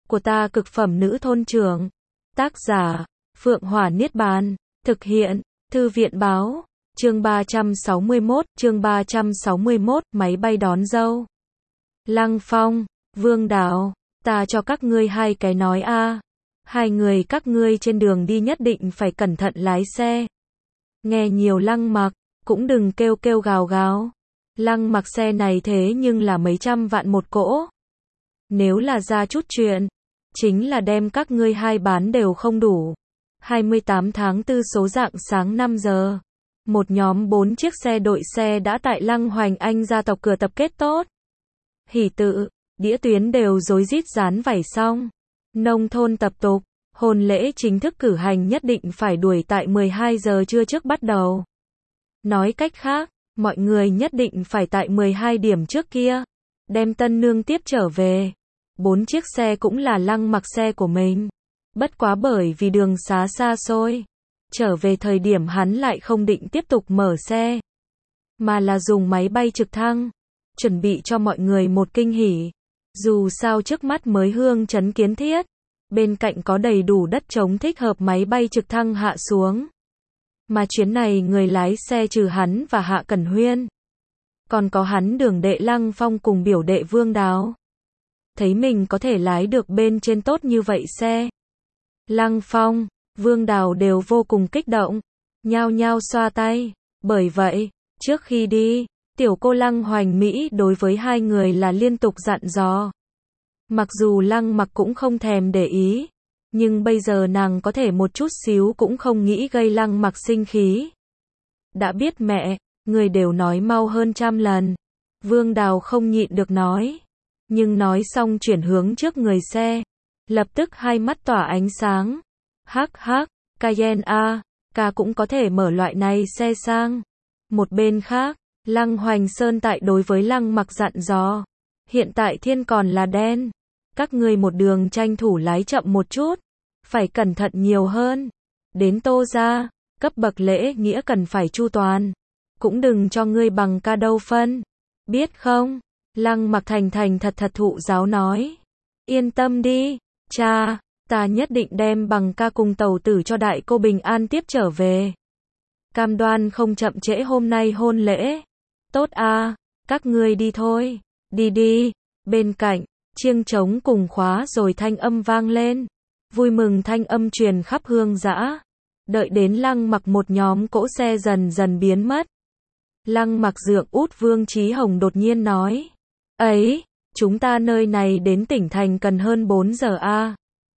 của ta cực phẩm nữ thôn trưởng. Tác giả, Phượng Hỏa Niết Bàn. Thực hiện, Thư viện báo. Chương 361, máy bay đón dâu. Lăng Phong, Vương Đào, ta cho các ngươi hai cái nói a. Hai người các ngươi trên đường đi nhất định phải cẩn thận lái xe. Nghe nhiều Lăng Mặc, cũng đừng kêu kêu gào gào. Lăng Mặc xe này thế nhưng là mấy trăm vạn một cỗ. Nếu là ra chút chuyện, chính là đem các ngươi hai bán đều không đủ. 28 tháng 4 số rạng sáng 5 giờ. Một nhóm 4 chiếc xe đội xe đã tại Lăng Hoành Anh gia tộc cửa tập kết tốt. Hỷ tự, đĩa tuyến đều rối rít dán vảy xong. Nông thôn tập tục, hôn lễ chính thức cử hành nhất định phải đuổi tại 12 giờ trưa trước bắt đầu. Nói cách khác, mọi người nhất định phải tại 12 điểm trước kia, đem tân nương tiếp trở về. 4 chiếc xe cũng là Lăng Mặc xe của mình. Bất quá bởi vì đường xá xa xôi, trở về thời điểm hắn lại không định tiếp tục mở xe, mà là dùng máy bay trực thăng, chuẩn bị cho mọi người một kinh hỉ. Dù sao trước mắt mới hương trấn kiến thiết, bên cạnh có đầy đủ đất trống thích hợp máy bay trực thăng hạ xuống. Mà chuyến này người lái xe trừ hắn và Hạ Cẩn Huyên, còn có hắn đường đệ Lăng Phong cùng biểu đệ Vương Đào. Thấy mình có thể lái được bên trên tốt như vậy xe, Lăng Phong, Vương Đào đều vô cùng kích động, nhao nhao xoa tay. Bởi vậy, trước khi đi, tiểu cô Lăng Hoành Mỹ đối với hai người là liên tục dặn dò. Mặc dù Lăng Mặc cũng không thèm để ý, nhưng bây giờ nàng có thể một chút xíu cũng không nghĩ gây Lăng Mặc sinh khí. Đã biết mẹ, người đều nói mau hơn 100 lần. Vương Đào không nhịn được nói. Nhưng nói xong chuyển hướng trước người xe, lập tức hai mắt tỏa ánh sáng. Hắc hắc, Cayenne A, ca cũng có thể mở loại này xe sang. Một bên khác, Lăng Hoành Sơn tại đối với Lăng Mặc dặn dò. Hiện tại thiên còn là đen. Các ngươi một đường tranh thủ lái chậm một chút. Phải cẩn thận nhiều hơn. Đến Tô gia, cấp bậc lễ nghĩa cần phải chu toàn. Cũng đừng cho ngươi bằng ca đâu phân. Biết không? Lăng Mặc thành thành thật thật thụ giáo nói. Yên tâm đi, cha, ta nhất định đem bằng ca cùng tàu tử cho đại cô bình an tiếp trở về. Cam đoan không chậm trễ hôm nay hôn lễ. Tốt a, các ngươi đi thôi, đi đi. Bên cạnh, chiêng trống cùng khóa rồi thanh âm vang lên. Vui mừng thanh âm truyền khắp hương dã. Đợi đến Lăng Mặc một nhóm cỗ xe dần dần biến mất. Lăng Mặc dượng út Vương Chí Hồng đột nhiên nói. Ấy, chúng ta nơi này đến tỉnh thành cần hơn 4 giờ a.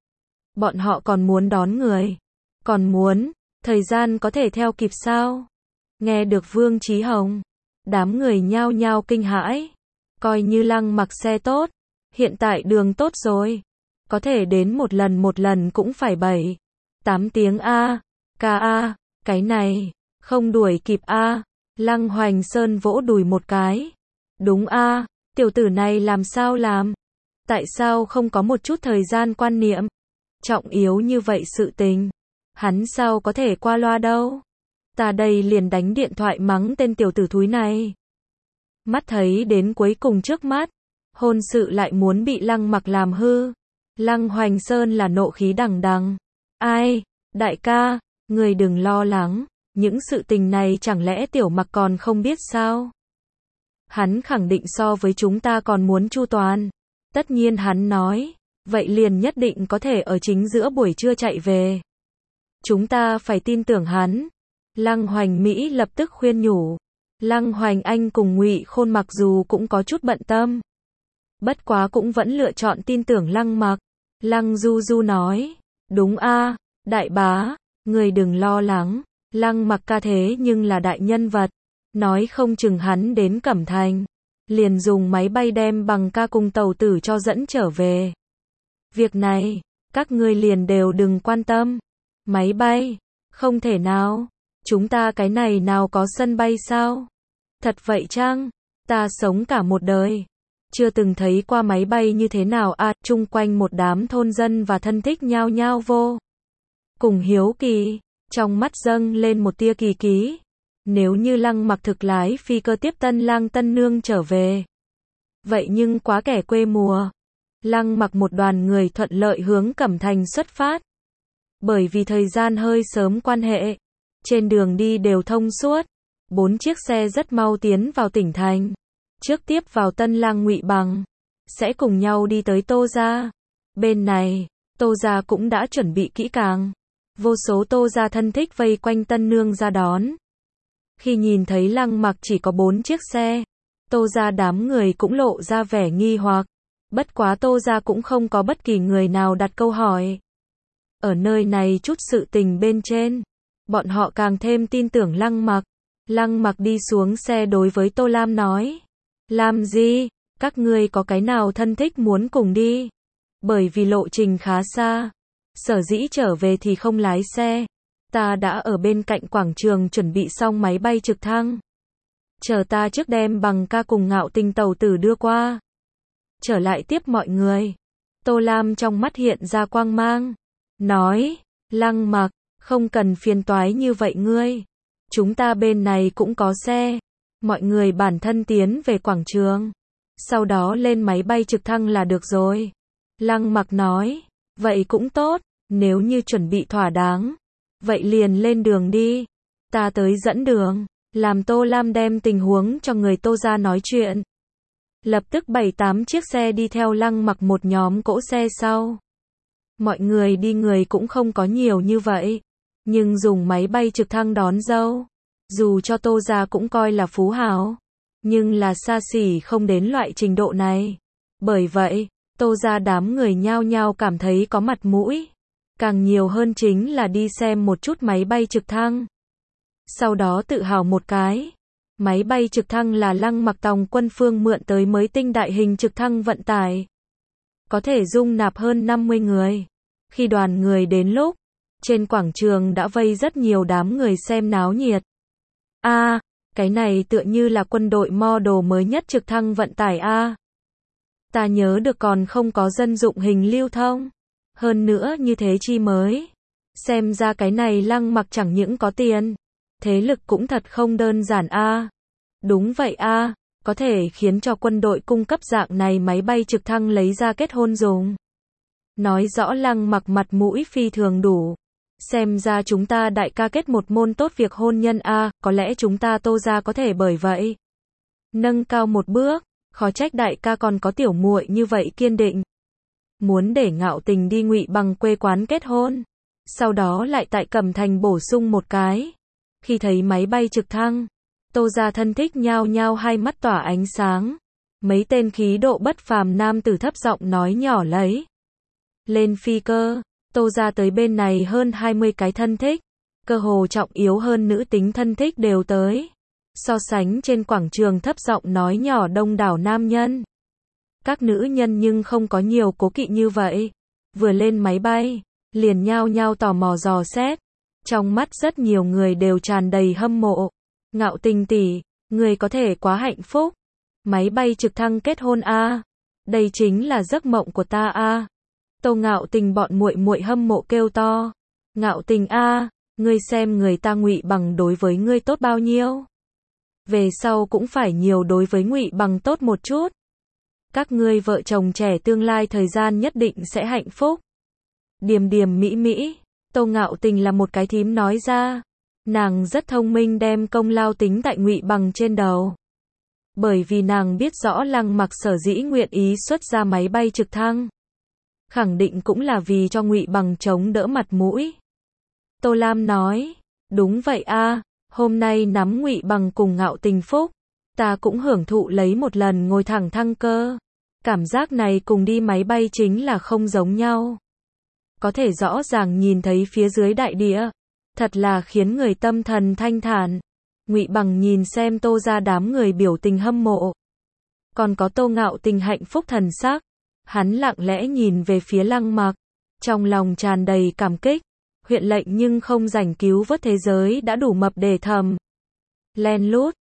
Bọn họ còn muốn đón người. Còn muốn, thời gian có thể theo kịp sao? Nghe được Vương Chí Hồng, đám người nhao nhao kinh hãi. Coi như Lăng Mặc xe tốt, hiện tại đường tốt rồi. Có thể đến một lần cũng phải 7-8 tiếng a. Ca a, cái này, không đuổi kịp a. Lăng Hoành Sơn vỗ đùi một cái. Đúng a, tiểu tử này làm sao làm? Tại sao không có một chút thời gian quan niệm? Trọng yếu như vậy sự tình, hắn sao có thể qua loa đâu? Ta đây liền đánh điện thoại mắng tên tiểu tử thúi này. Mắt thấy đến cuối cùng trước mắt, hôn sự lại muốn bị Lăng Mặc làm hư. Lăng Hoành Sơn là nộ khí đằng đằng. Ai, đại ca, người đừng lo lắng, những sự tình này chẳng lẽ tiểu Mặc còn không biết sao? Hắn khẳng định so với chúng ta còn muốn chu toàn. Tất nhiên hắn nói, vậy liền nhất định có thể ở chính giữa buổi trưa chạy về. Chúng ta phải tin tưởng hắn. Lăng Hoành Mỹ lập tức khuyên nhủ. Lăng Hoành Anh cùng Ngụy Khôn mặc dù cũng có chút bận tâm, bất quá cũng vẫn lựa chọn tin tưởng Lăng Mặc. Lăng Du Du nói, đúng a, đại bá, người đừng lo lắng, Lăng Mặc ca thế nhưng là đại nhân vật, nói không chừng hắn đến Cẩm Thành, liền dùng máy bay đem bằng ca cùng tàu tử cho dẫn trở về. Việc này, các ngươi liền đều đừng quan tâm. Máy bay, không thể nào, chúng ta cái này nào có sân bay sao? Thật vậy chăng? Ta sống cả một đời, chưa từng thấy qua máy bay như thế nào à. Chung quanh một đám thôn dân và thân thích nhao nhao vô cùng hiếu kỳ, trong mắt dâng lên một tia kỳ ký. Nếu như Lăng Mặc thực lái phi cơ tiếp tân lang tân nương trở về, vậy nhưng quá kẻ quê mùa. Lăng Mặc một đoàn người thuận lợi hướng Cẩm Thành xuất phát. Bởi vì thời gian hơi sớm quan hệ, trên đường đi đều thông suốt, 4 chiếc xe rất mau tiến vào tỉnh thành. Trước tiếp vào Tân Lang Ngụy Bằng, sẽ cùng nhau đi tới Tô gia. Bên này, Tô gia cũng đã chuẩn bị kỹ càng. Vô số Tô gia thân thích vây quanh Tân nương ra đón. Khi nhìn thấy Lăng Mặc chỉ có 4 chiếc xe, Tô gia đám người cũng lộ ra vẻ nghi hoặc. Bất quá Tô gia cũng không có bất kỳ người nào đặt câu hỏi. Ở nơi này chút sự tình bên trên, bọn họ càng thêm tin tưởng Lăng Mặc. Lăng Mặc đi xuống xe đối với Tô Lam nói. Làm gì? Các ngươi có cái nào thân thích muốn cùng đi? Bởi vì lộ trình khá xa, sở dĩ trở về thì không lái xe. Ta đã ở bên cạnh quảng trường chuẩn bị xong máy bay trực thăng. Chờ ta trước đem Bằng ca cùng Ngạo Tình tàu tử đưa qua. Trở lại tiếp mọi người. Tô Lam trong mắt hiện ra quang mang. Nói, Lăng Mặc, không cần phiền toái như vậy ngươi. Chúng ta bên này cũng có xe. Mọi người bản thân tiến về quảng trường. Sau đó lên máy bay trực thăng là được rồi. Lăng Mặc nói, vậy cũng tốt, nếu như chuẩn bị thỏa đáng. Vậy liền lên đường đi. Ta tới dẫn đường. Làm Tô Lam đem tình huống cho người Tô gia nói chuyện. Lập tức 7-8 chiếc xe đi theo Lăng Mặc một nhóm cỗ xe sau. Mọi người đi người cũng không có nhiều như vậy. Nhưng dùng máy bay trực thăng đón dâu. Dù cho Tô gia cũng coi là phú hào. Nhưng là xa xỉ không đến loại trình độ này. Bởi vậy, Tô gia đám người nhao nhao cảm thấy có mặt mũi. Càng nhiều hơn chính là đi xem một chút máy bay trực thăng. Sau đó tự hào một cái. Máy bay trực thăng là Lăng Mặc Tòng Quân Phương mượn tới mới tinh đại hình trực thăng vận tải. Có thể dung nạp hơn 50 người. Khi đoàn người đến lúc, trên quảng trường đã vây rất nhiều đám người xem náo nhiệt. Cái này tựa như là quân đội model mới nhất trực thăng vận tải ta nhớ được còn không có dân dụng hình lưu thông. Hơn nữa như thế chi mới. Xem ra cái này Lăng Mặc chẳng những có tiền, thế lực cũng thật không đơn giản Đúng vậy có thể khiến cho quân đội cung cấp dạng này máy bay trực thăng lấy ra kết hôn dùng. Nói rõ Lăng Mặc mặt mũi phi thường đủ. Xem ra chúng ta đại ca kết một môn tốt việc hôn nhân có lẽ chúng ta Tô gia có thể bởi vậy nâng cao một bước, khó trách đại ca còn có tiểu muội như vậy kiên định. Muốn để Ngạo Tình đi Ngụy Bằng quê quán kết hôn, sau đó lại tại Cẩm Thành bổ sung một cái. Khi thấy máy bay trực thăng, Tô gia thân thích nhao nhao hai mắt tỏa ánh sáng. Mấy tên khí độ bất phàm nam tử thấp giọng nói nhỏ lấy. Lên phi cơ, Tô gia tới bên này hơn 20 cái thân thích, cơ hồ trọng yếu hơn nữ tính thân thích đều tới. So sánh trên quảng trường thấp giọng nói nhỏ đông đảo nam nhân. Các nữ nhân nhưng không có nhiều cố kỵ như vậy. Vừa lên máy bay, liền nhao nhao tò mò dò xét. Trong mắt rất nhiều người đều tràn đầy hâm mộ. Ngạo Tình tỷ, người có thể quá hạnh phúc. Máy bay trực thăng kết hôn đây chính là giấc mộng của ta Tô Ngạo Tình bọn muội muội hâm mộ kêu to. Ngạo Tình ngươi xem người ta Ngụy Bằng đối với ngươi tốt bao nhiêu. Về sau cũng phải nhiều đối với Ngụy Bằng tốt một chút. Các ngươi vợ chồng trẻ tương lai thời gian nhất định sẽ hạnh phúc. Điềm điềm mỹ mỹ, Tô Ngạo Tình là một cái thím nói ra. Nàng rất thông minh đem công lao tính tại Ngụy Bằng trên đầu. Bởi vì nàng biết rõ Lăng Mặc sở dĩ nguyện ý xuất ra máy bay trực thăng. Khẳng định cũng là vì cho Ngụy Bằng chống đỡ mặt mũi. Tô Lam nói, đúng vậy hôm nay nắm Ngụy Bằng cùng Ngạo Tình phúc. Ta cũng hưởng thụ lấy một lần ngồi thẳng thăng cơ. Cảm giác này cùng đi máy bay chính là không giống nhau. Có thể rõ ràng nhìn thấy phía dưới đại địa. Thật là khiến người tâm thần thanh thản. Ngụy Bằng nhìn xem Tô gia đám người biểu tình hâm mộ. Còn có Tô Ngạo Tình hạnh phúc thần sắc. Hắn lặng lẽ nhìn về phía Lăng Mặc. Trong lòng tràn đầy cảm kích. Huyện lệnh nhưng không rảnh cứu vớt thế giới đã đủ mập để thầm. Len lút.